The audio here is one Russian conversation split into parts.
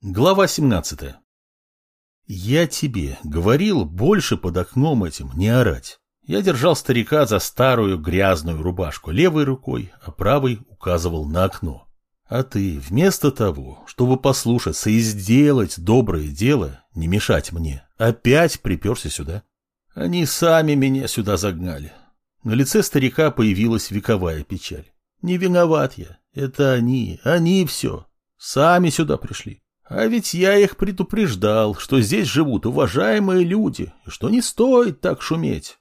Глава 17. Я тебе говорил больше под окном этим не орать. Я держал старика за старую грязную рубашку левой рукой, а правой указывал на окно. А ты вместо того, чтобы послушаться и сделать доброе дело, не мешать мне, опять приперся сюда. Они сами меня сюда загнали. На лице старика появилась вековая печаль. Не виноват я, это они все. Сами сюда пришли. А ведь я их предупреждал, что здесь живут уважаемые люди, и что не стоит так шуметь.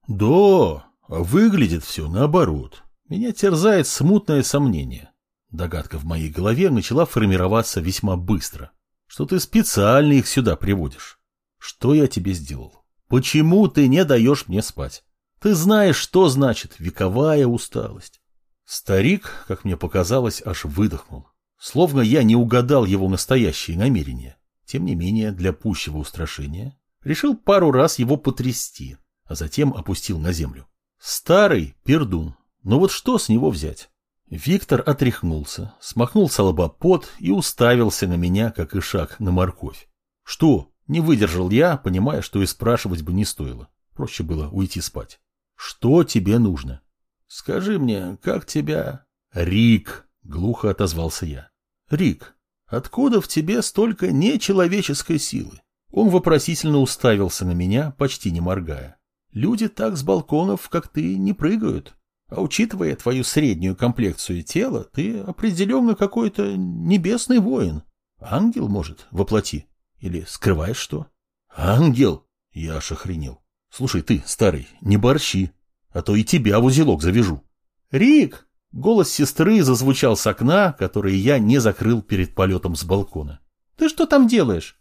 Да, а выглядит все наоборот. Меня терзает смутное сомнение. Догадка в моей голове начала формироваться весьма быстро. Что ты специально их сюда приводишь. Что я тебе сделал? Почему ты не даешь мне спать? Ты знаешь, что значит вековая усталость. Старик, как мне показалось, аж выдохнул. Словно я не угадал его настоящие намерения. Тем не менее, для пущего устрашения, решил пару раз его потрясти, а затем опустил на землю. Старый пердун. Но вот что с него взять? Виктор отряхнулся, смахнул со лба пот и уставился на меня, как ишак на морковь. Что? Не выдержал я, понимая, что и спрашивать бы не стоило. Проще было уйти спать. Что тебе нужно? Скажи мне, как тебя... Рик, глухо отозвался я. Рик, откуда в тебе столько нечеловеческой силы? Он вопросительно уставился на меня, почти не моргая. Люди так с балконов, как ты, не прыгают. А учитывая твою среднюю комплекцию тела, ты определенно какой-то небесный воин. Ангел, может, воплоти? Или скрываешь что? Ангел? Я аж охренел. Слушай, ты, старый, не борщи, а то и тебя в узелок завяжу. Рик! Голос сестры зазвучал с окна, которое я не закрыл перед полетом с балкона. «Ты что там делаешь?»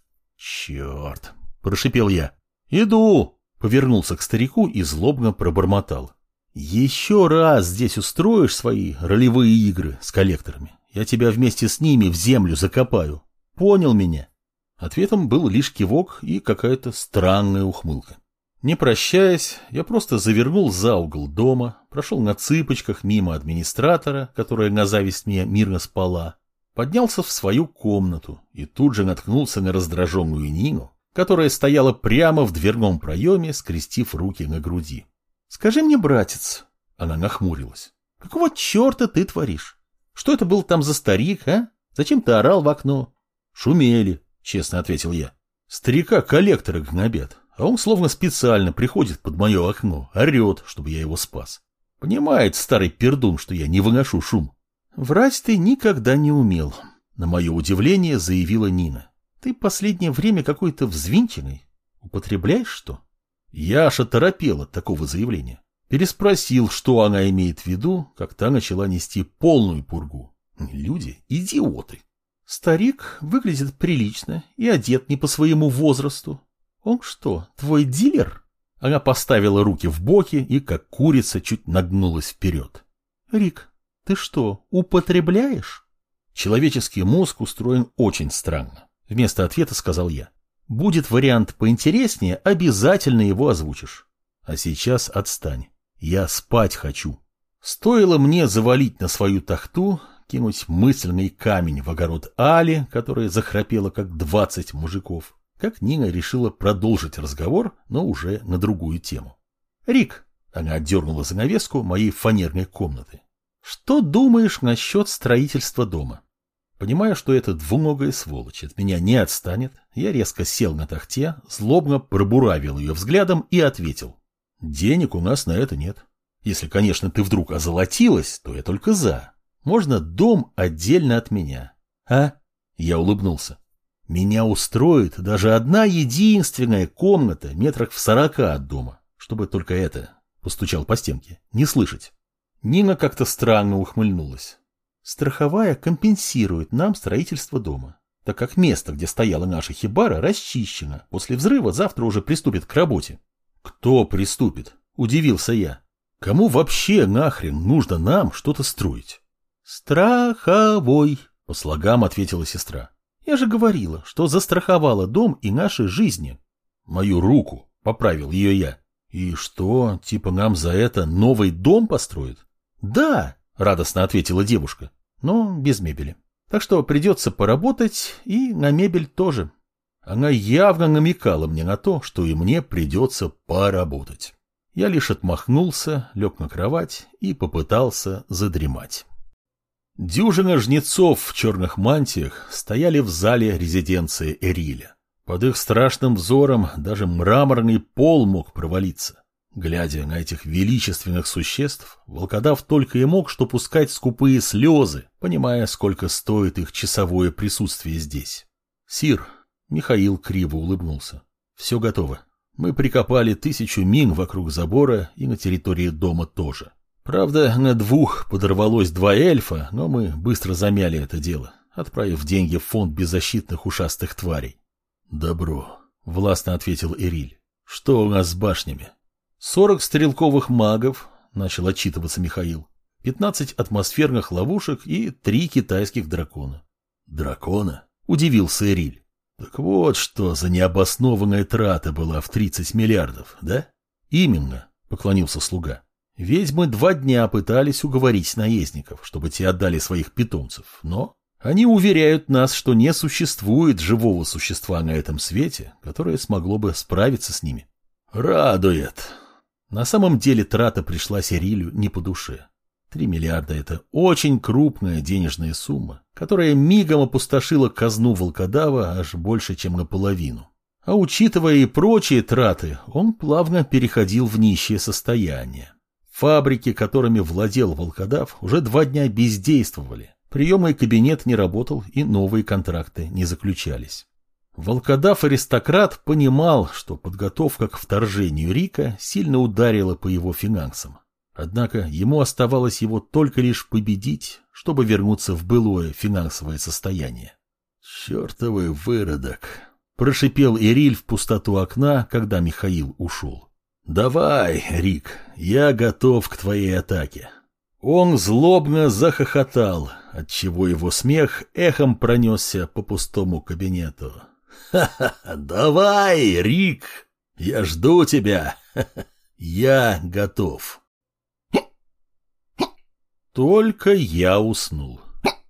«Черт!» – прошипел я. «Иду!» – повернулся к старику и злобно пробормотал. «Еще раз здесь устроишь свои ролевые игры с коллекторами, я тебя вместе с ними в землю закопаю. Понял меня?» Ответом был лишь кивок и какая-то странная ухмылка. Не прощаясь, я просто завернул за угол дома, прошел на цыпочках мимо администратора, которая на зависть мне мирно спала, поднялся в свою комнату и тут же наткнулся на раздраженную Нину, которая стояла прямо в дверном проеме, скрестив руки на груди. «Скажи мне, братец», — она нахмурилась, — «какого черта ты творишь? Что это был там за старик, а? Зачем ты орал в окно?» «Шумели», — честно ответил я. «Старика коллекторы гнобят. А он словно специально приходит под мое окно, орет, чтобы я его спас. Понимает старый пердун, что я не выношу шум. Врать ты никогда не умел, на мое удивление заявила Нина. Ты последнее время какой-то взвинченный. Употребляешь что? Я аж оторопел от такого заявления. Переспросил, что она имеет в виду, как та начала нести полную пургу. Люди – идиоты. Старик выглядит прилично и одет не по своему возрасту. «Он что, твой дилер?» Она поставила руки в боки и, как курица, чуть нагнулась вперед. «Рик, ты что, употребляешь?» Человеческий мозг устроен очень странно. Вместо ответа сказал я. «Будет вариант поинтереснее, обязательно его озвучишь. А сейчас отстань. Я спать хочу». Стоило мне завалить на свою тахту, кинуть мысленный камень в огород Али, которая захрапела как 20 мужиков, как Нина решила продолжить разговор, но уже на другую тему. «Рик», — она отдернула занавеску моей фанерной комнаты, — «что думаешь насчет строительства дома?» Понимая, что эта двуногая сволочь от меня не отстанет, я резко сел на тахте, злобно пробуравил ее взглядом и ответил. «Денег у нас на это нет. Если, конечно, ты вдруг озолотилась, то я только за. Можно дом отдельно от меня. А?» Я улыбнулся. «Меня устроит даже одна единственная комната метрах в 40 от дома, чтобы только это, — постучал по стенке, — не слышать». Нина как-то странно ухмыльнулась. «Страховая компенсирует нам строительство дома, так как место, где стояла наша хибара, расчищено. После взрыва завтра уже приступит к работе». «Кто приступит?» — удивился я. «Кому вообще нахрен нужно нам что-то строить?» «Страховой», — по слогам ответила сестра. «Я же говорила, что застраховала дом и наши жизни». «Мою руку», — поправил ее я. «И что, типа нам за это новый дом построят?» «Да», — радостно ответила девушка, — «но без мебели. Так что придется поработать и на мебель тоже. Она явно намекала мне на то, что и мне придется поработать. Я лишь отмахнулся, лег на кровать и попытался задремать. Дюжина жнецов в черных мантиях стояли в зале резиденции Эриля. Под их страшным взором даже мраморный пол мог провалиться. Глядя на этих величественных существ, волкодав только и мог что пускать скупые слезы, понимая, сколько стоит их часовое присутствие здесь. «Сир», — Михаил криво улыбнулся, — «все готово. Мы прикопали 1000 мин вокруг забора и на территории дома тоже. Правда, на 2 подорвалось 2 эльфа, но мы быстро замяли это дело, отправив деньги в фонд беззащитных ушастых тварей». «Добро», — властно ответил Эриль. «Что у нас с башнями?» 40 стрелковых магов, начал отчитываться Михаил, 15 атмосферных ловушек и 3 китайских дракона. «Дракона?» — удивился Эриль. «Так вот, что за необоснованная трата была в 30 миллиардов, да?» «Именно», — поклонился слуга. «Ведьмы 2 дня пытались уговорить наездников, чтобы те отдали своих питомцев, но они уверяют нас, что не существует живого существа на этом свете, которое смогло бы справиться с ними». «Радует». На самом деле трата пришлась Эрилю не по душе. 3 миллиарда – это очень крупная денежная сумма, которая мигом опустошила казну волкодава аж больше, чем наполовину. А учитывая и прочие траты, он плавно переходил в нищее состояние. Фабрики, которыми владел волкодав, уже 2 дня бездействовали. Приемный кабинет не работал и новые контракты не заключались. Волкодав-аристократ понимал, что подготовка к вторжению Рика сильно ударила по его финансам. Однако ему оставалось его только лишь победить, чтобы вернуться в былое финансовое состояние. «Чертовый выродок!» – прошипел Эриль в пустоту окна, когда Михаил ушел. «Давай, Рик, я готов к твоей атаке». Он злобно захохотал, отчего его смех эхом пронесся по пустому кабинету. «Ха-ха-ха! Давай, Рик! Я жду тебя! Ха-ха. Я готов!» Только я уснул.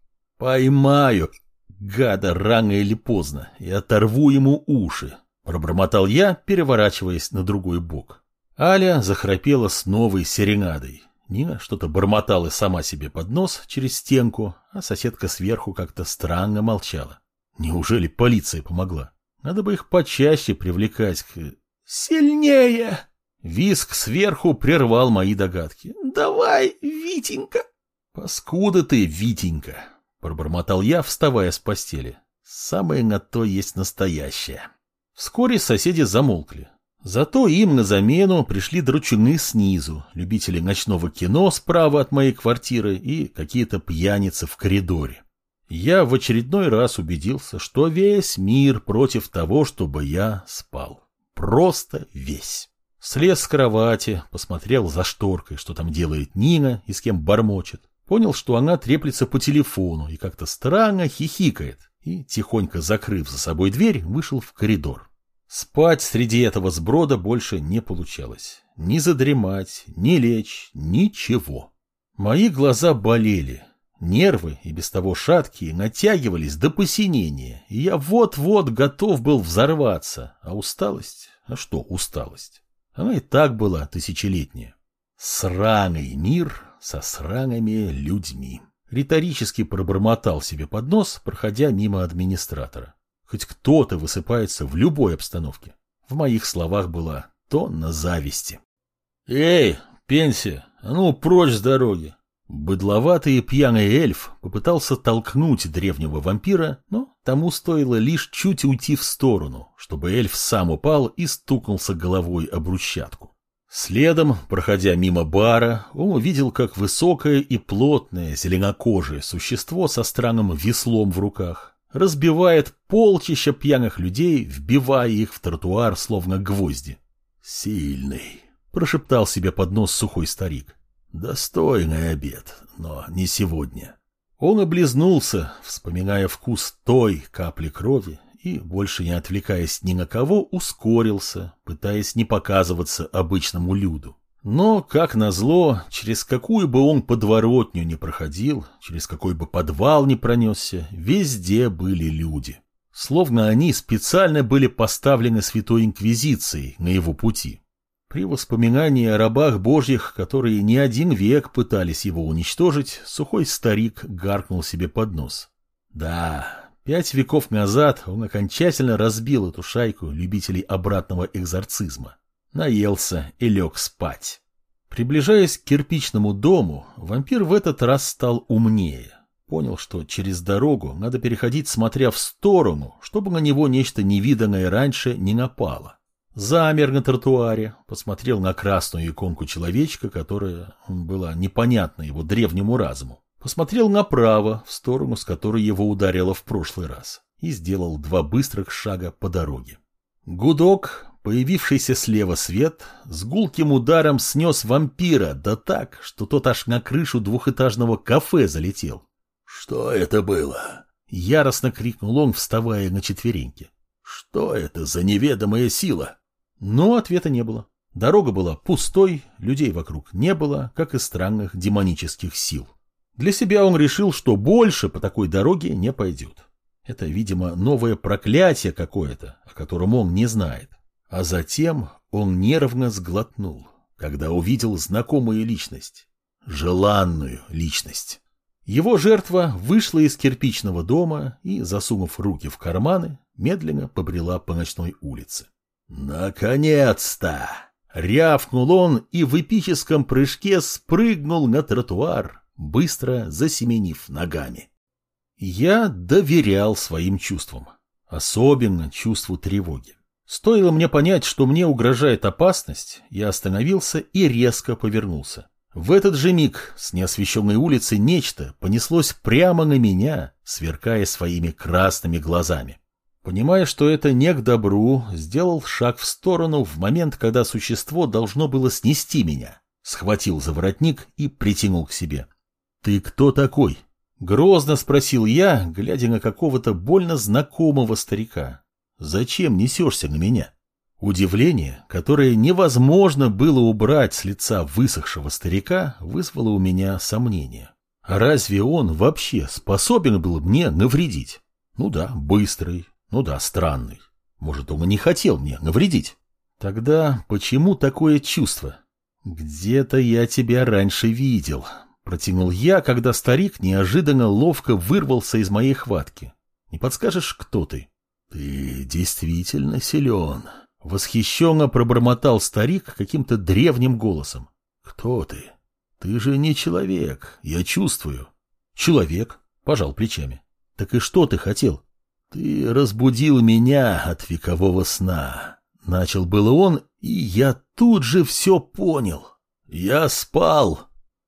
«Поймаю, гада, рано или поздно, и оторву ему уши!» Пробормотал я, переворачиваясь на другой бок. Аля захрапела с новой серенадой. Нина что-то бормотала сама себе под нос через стенку, а соседка сверху как-то странно молчала. Неужели полиция помогла? Надо бы их почаще привлекать к... «Сильнее!» Визг сверху прервал мои догадки. «Давай, Витенька!» «Паскуда ты, Витенька!» Пробормотал я, вставая с постели. Самое на то есть настоящее. Вскоре соседи замолкли. Зато им на замену пришли драчуны снизу, любители ночного кино справа от моей квартиры и какие-то пьяницы в коридоре. Я в очередной раз убедился, что весь мир против того, чтобы я спал. Просто весь. Слез с кровати, посмотрел за шторкой, что там делает Нина и с кем бормочет. Понял, что она треплется по телефону и как-то странно хихикает. И, тихонько закрыв за собой дверь, вышел в коридор. Спать среди этого сброда больше не получалось. Ни задремать, ни лечь, ничего. Мои глаза болели. Нервы, и без того шаткие, натягивались до посинения, и я вот-вот готов был взорваться. А усталость? А что усталость? Она и так была тысячелетняя. Сраный мир со сраными людьми. Риторически пробормотал себе под нос, проходя мимо администратора. Хоть кто-то высыпается в любой обстановке. В моих словах была тонна зависти. «Эй, пенсия, а ну прочь с дороги!» Быдловатый и пьяный эльф попытался толкнуть древнего вампира, но тому стоило лишь чуть уйти в сторону, чтобы эльф сам упал и стукнулся головой об брусчатку. Следом, проходя мимо бара, он увидел, как высокое и плотное зеленокожее существо со странным веслом в руках разбивает полчища пьяных людей, вбивая их в тротуар, словно гвозди. «Сильный», — прошептал себе под нос сухой старик. «Достойный обед, но не сегодня». Он облизнулся, вспоминая вкус той капли крови, и, больше не отвлекаясь ни на кого, ускорился, пытаясь не показываться обычному люду. Но, как назло, через какую бы он подворотню ни проходил, через какой бы подвал ни пронесся, везде были люди. Словно они специально были поставлены Святой Инквизицией на его пути. При воспоминании о рабах божьих, которые не один век пытались его уничтожить, сухой старик гаркнул себе под нос. Да, 5 веков назад он окончательно разбил эту шайку любителей обратного экзорцизма. Наелся и лег спать. Приближаясь к кирпичному дому, вампир в этот раз стал умнее. Понял, что через дорогу надо переходить, смотря в сторону, чтобы на него нечто невиданное раньше не напало. Замер на тротуаре, посмотрел на красную иконку человечка, которая была непонятна его древнему разуму. Посмотрел направо, в сторону, с которой его ударило в прошлый раз, и сделал 2 быстрых шага по дороге. Гудок, появившийся слева свет, с гулким ударом снес вампира, да так, что тот аж на крышу двухэтажного кафе залетел. «Что это было?» — яростно крикнул он, вставая на четвереньки. «Что это за неведомая сила?» Но ответа не было. Дорога была пустой, людей вокруг не было, как и странных демонических сил. Для себя он решил, что больше по такой дороге не пойдет. Это, видимо, новое проклятие какое-то, о котором он не знает. А затем он нервно сглотнул, когда увидел знакомую личность. Желанную личность. Его жертва вышла из кирпичного дома и, засунув руки в карманы, медленно побрела по ночной улице. «Наконец-то!» — рявкнул он и в эпическом прыжке спрыгнул на тротуар, быстро засеменив ногами. Я доверял своим чувствам, особенно чувству тревоги. Стоило мне понять, что мне угрожает опасность, я остановился и резко повернулся. В этот же миг с неосвещенной улицы нечто понеслось прямо на меня, сверкая своими красными глазами. Понимая, что это не к добру, сделал шаг в сторону в момент, когда существо должно было снести меня. Схватил за воротник и притянул к себе. «Ты кто такой?» — грозно спросил я, глядя на какого-то больно знакомого старика. «Зачем несешься на меня?» Удивление, которое невозможно было убрать с лица высохшего старика, вызвало у меня сомнение. А разве он вообще способен был мне навредить? Ну да, быстрый. Ну да, странный. Может, он и не хотел мне навредить. Тогда почему такое чувство? Где-то я тебя раньше видел. Протянул я, когда старик неожиданно ловко вырвался из моей хватки. Не подскажешь, кто ты? Ты действительно силен. Восхищенно пробормотал старик каким-то древним голосом. Кто ты? Ты же не человек, я чувствую. Человек, пожал плечами. Так и что ты хотел? «Ты разбудил меня от векового сна», — начал было он, и я тут же все понял. «Я спал».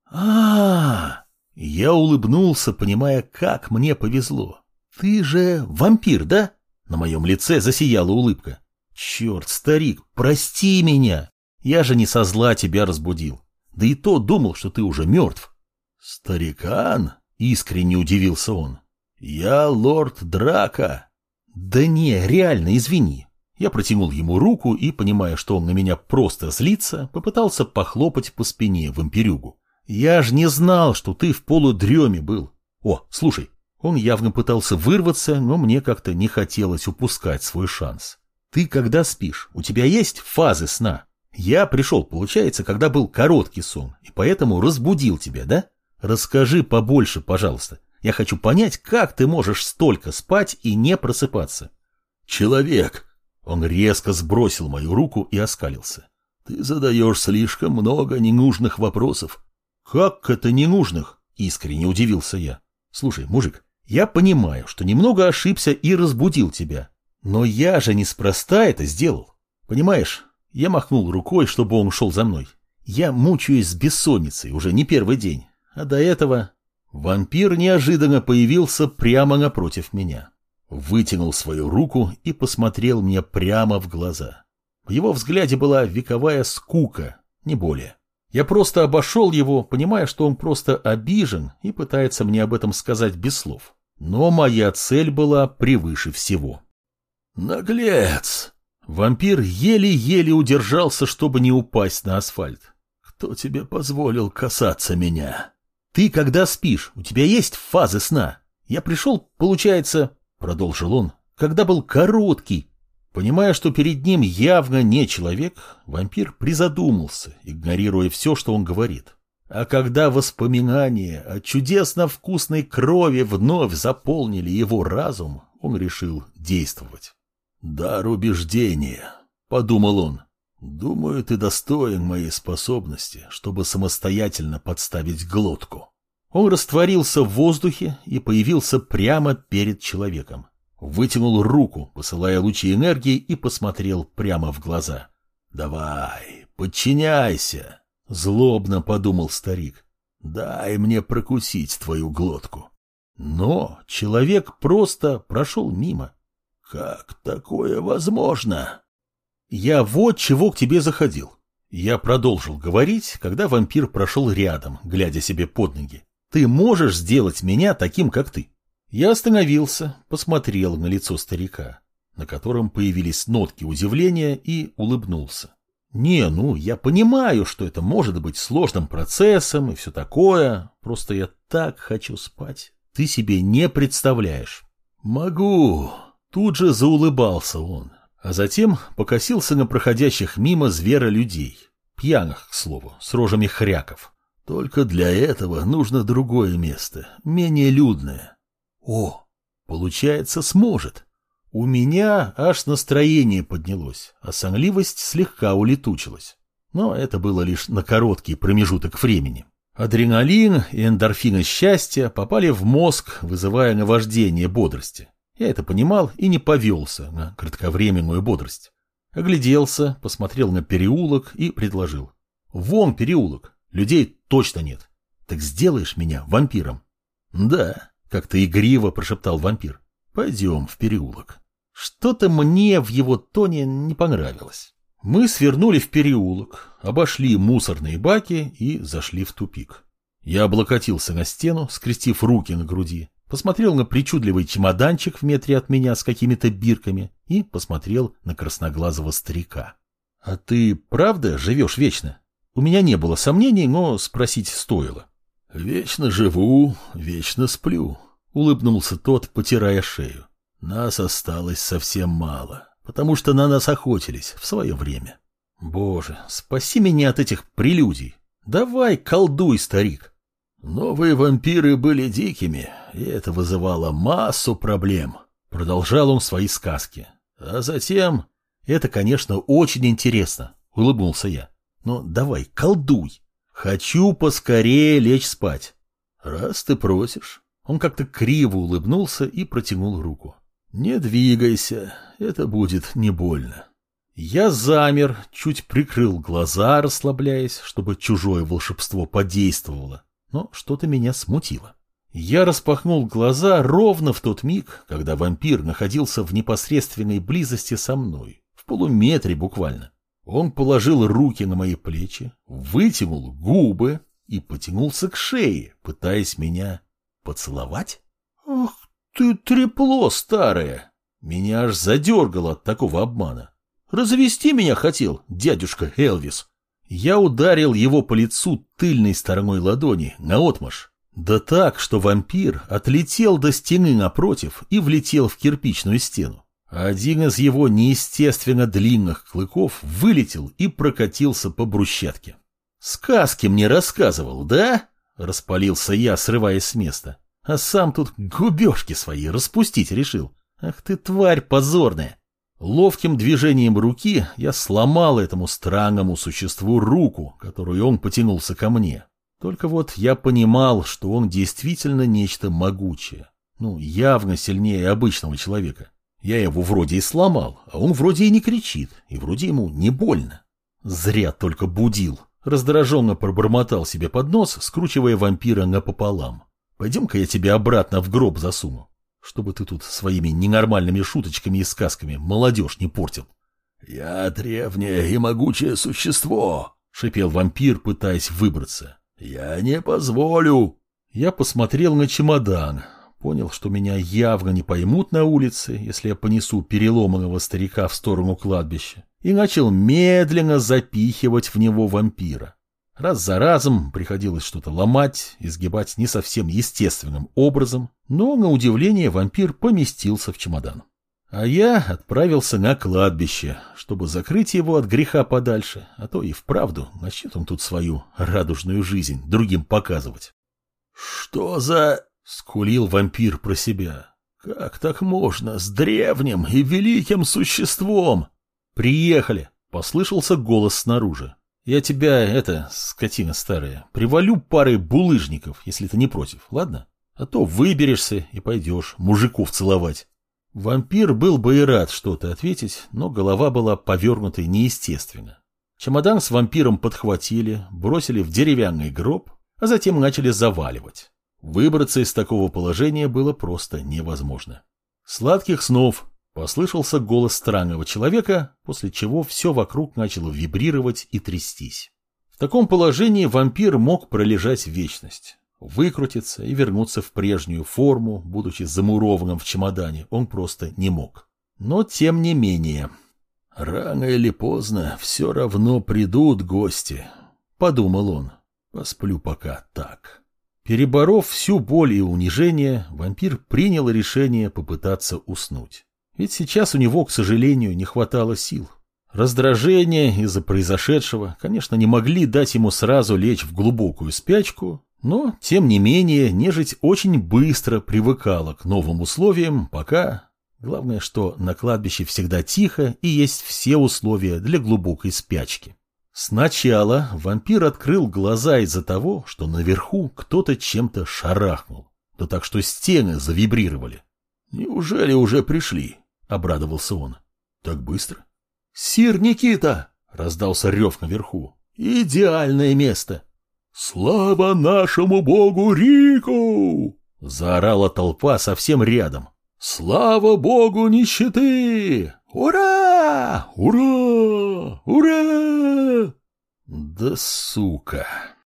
Я улыбнулся, понимая, как мне повезло. «Ты же вампир, да?» На моем лице засияла улыбка. «Черт, старик, прости меня. Я же не со зла тебя разбудил. Да и то думал, что ты уже мертв». «Старикан?» — искренне удивился он. «Я лорд Драко». «Да не, реально, извини». Я протянул ему руку и, понимая, что он на меня просто злится, попытался похлопать по спине вампирюгу. «Я ж не знал, что ты в полудреме был. О, слушай». Он явно пытался вырваться, но мне как-то не хотелось упускать свой шанс. «Ты когда спишь? У тебя есть фазы сна? Я пришел, получается, когда был короткий сон, и поэтому разбудил тебя, да? Расскажи побольше, пожалуйста. Я хочу понять, как ты можешь столько спать и не просыпаться». «Человек!» Он резко сбросил мою руку и оскалился. «Ты задаешь слишком много ненужных вопросов». «Как это ненужных?» — искренне удивился я. «Слушай, мужик, я понимаю, что немного ошибся и разбудил тебя. Но я же неспроста это сделал. Понимаешь, я махнул рукой, чтобы он шел за мной. Я мучаюсь с бессонницей уже не первый день, а до этого...» Вампир неожиданно появился прямо напротив меня. Вытянул свою руку и посмотрел мне прямо в глаза. В его взгляде была вековая скука, не более. Я просто обошел его, понимая, что он просто обижен и пытается мне об этом сказать без слов. Но моя цель была превыше всего. «Наглец!» Вампир еле-еле удержался, чтобы не упасть на асфальт. кто тебе позволил касаться меня? Ты когда спишь, у тебя есть фазы сна? Я пришел, получается, продолжил он, когда был короткий. Понимая, что перед ним явно не человек, вампир призадумался, игнорируя все, что он говорит. А когда воспоминания о чудесно вкусной крови вновь заполнили его разум, он решил действовать. «Дар убеждения», — подумал он. «Думаю, ты достоин моей способности, чтобы самостоятельно подставить глотку». Он растворился в воздухе и появился прямо перед человеком. Вытянул руку, посылая лучи энергии, и посмотрел прямо в глаза. «Давай, подчиняйся», — злобно подумал старик. «Дай мне прокусить твою глотку». Но человек просто прошел мимо. «Как такое возможно?» «Я вот чего к тебе заходил». Я продолжил говорить, когда вампир прошел рядом, глядя себе под ноги. «Ты можешь сделать меня таким, как ты?» Я остановился, посмотрел на лицо старика, на котором появились нотки удивления, и улыбнулся. Я понимаю, что это может быть сложным процессом и все такое, просто я так хочу спать. Ты себе не представляешь». «Могу», — тут же заулыбался он, а затем покосился на проходящих мимо зверолюдей, пьяных, к слову, с рожами хряков. «Только для этого нужно другое место, менее людное». «О, получается, сможет». У меня аж настроение поднялось, а сонливость слегка улетучилась. Но это было лишь на короткий промежуток времени. Адреналин и эндорфины счастья попали в мозг, вызывая наваждение бодрости. Я это понимал и не повелся на кратковременную бодрость. Огляделся, посмотрел на переулок и предложил. «Вон переулок, людей точно нет. Так сделаешь меня вампиром?» «Да», — как-то игриво прошептал вампир. «Пойдем в переулок». Что-то мне в его тоне не понравилось. Мы свернули в переулок, обошли мусорные баки и зашли в тупик. Я облокотился на стену, скрестив руки на груди, посмотрел на причудливый чемоданчик в метре от меня с какими-то бирками и посмотрел на красноглазого старика. «А ты правда живешь вечно?» У меня не было сомнений, но спросить стоило. «Вечно живу, вечно сплю», — улыбнулся тот, потирая шею. «Нас осталось совсем мало, потому что на нас охотились в свое время». «Боже, спаси меня от этих прелюдий. Давай колдуй, старик». «Новые вампиры были дикими, и это вызывало массу проблем», — продолжал он свои сказки. «А затем...» «Это, конечно, очень интересно», — улыбнулся я. «Но давай, колдуй. Хочу поскорее лечь спать». «Раз ты просишь». Он как-то криво улыбнулся и протянул руку. «Не двигайся, это будет не больно». Я замер, чуть прикрыл глаза, расслабляясь, чтобы чужое волшебство подействовало, но что-то меня смутило. Я распахнул глаза ровно в тот миг, когда вампир находился в непосредственной близости со мной, в полуметре буквально. Он положил руки на мои плечи, вытянул губы и потянулся к шее, пытаясь меня поцеловать. «Ах ты трепло старое!» Меня аж задергало от такого обмана. «Развести меня хотел, дядюшка Элвис!» Я ударил его по лицу тыльной стороной ладони, наотмашь. Да так, что вампир отлетел до стены напротив и влетел в кирпичную стену. Один из его неестественно длинных клыков вылетел и прокатился по брусчатке. «Сказки мне рассказывал, да?» — распалился я, срываясь с места. А сам тут губежки свои распустить решил. Ах ты, тварь позорная! Ловким движением руки я сломал этому странному существу руку, которую он потянулся ко мне. Только вот я понимал, что он действительно нечто могучее. Явно сильнее обычного человека. Я его вроде и сломал, а он вроде и не кричит, и вроде ему не больно. Зря только будил. Раздраженно пробормотал себе под нос, скручивая вампира напополам. Пойдем-ка я тебя обратно в гроб засуну, чтобы ты тут своими ненормальными шуточками и сказками молодежь не портил. «Я древнее и могучее существо», — шипел вампир, пытаясь выбраться. «Я не позволю». Я посмотрел на чемодан, понял, что меня явно не поймут на улице, если я понесу переломанного старика в сторону кладбища, и начал медленно запихивать в него вампира. Раз за разом приходилось что-то ломать, изгибать не совсем естественным образом, но, на удивление, вампир поместился в чемодан. А я отправился на кладбище, чтобы закрыть его от греха подальше, а то и вправду начнет он тут свою радужную жизнь другим показывать. «Что за...» — скулил вампир про себя. «Как так можно с древним и великим существом?» «Приехали!» — послышался голос снаружи. «Я тебя, скотина старая, привалю парой булыжников, если ты не против, ладно? А то выберешься и пойдешь мужиков целовать». Вампир был бы и рад что-то ответить, но голова была повернутой неестественно. Чемодан с вампиром подхватили, бросили в деревянный гроб, а затем начали заваливать. Выбраться из такого положения было просто невозможно. «Сладких снов!» — послышался голос странного человека, после чего все вокруг начало вибрировать и трястись. В таком положении вампир мог пролежать вечность. Выкрутиться и вернуться в прежнюю форму, будучи замурованным в чемодане, он просто не мог. Но тем не менее... «Рано или поздно все равно придут гости», — подумал он. «Посплю пока так». Переборов всю боль и унижение, вампир принял решение попытаться уснуть. Ведь сейчас у него, к сожалению, не хватало сил. Раздражение из-за произошедшего, конечно, не могли дать ему сразу лечь в глубокую спячку, но, тем не менее, нежить очень быстро привыкала к новым условиям, пока... Главное, что на кладбище всегда тихо и есть все условия для глубокой спячки. Сначала вампир открыл глаза из-за того, что наверху кто-то чем-то шарахнул, да так что стены завибрировали. «Неужели уже пришли?» — обрадовался он. «Так быстро?» «Сир Никита!» — раздался рев наверху. «Идеальное место!» «Слава нашему богу Рику!» — заорала толпа совсем рядом. «Слава богу нищеты! Ура! Ура! Ура!» «Да сука!»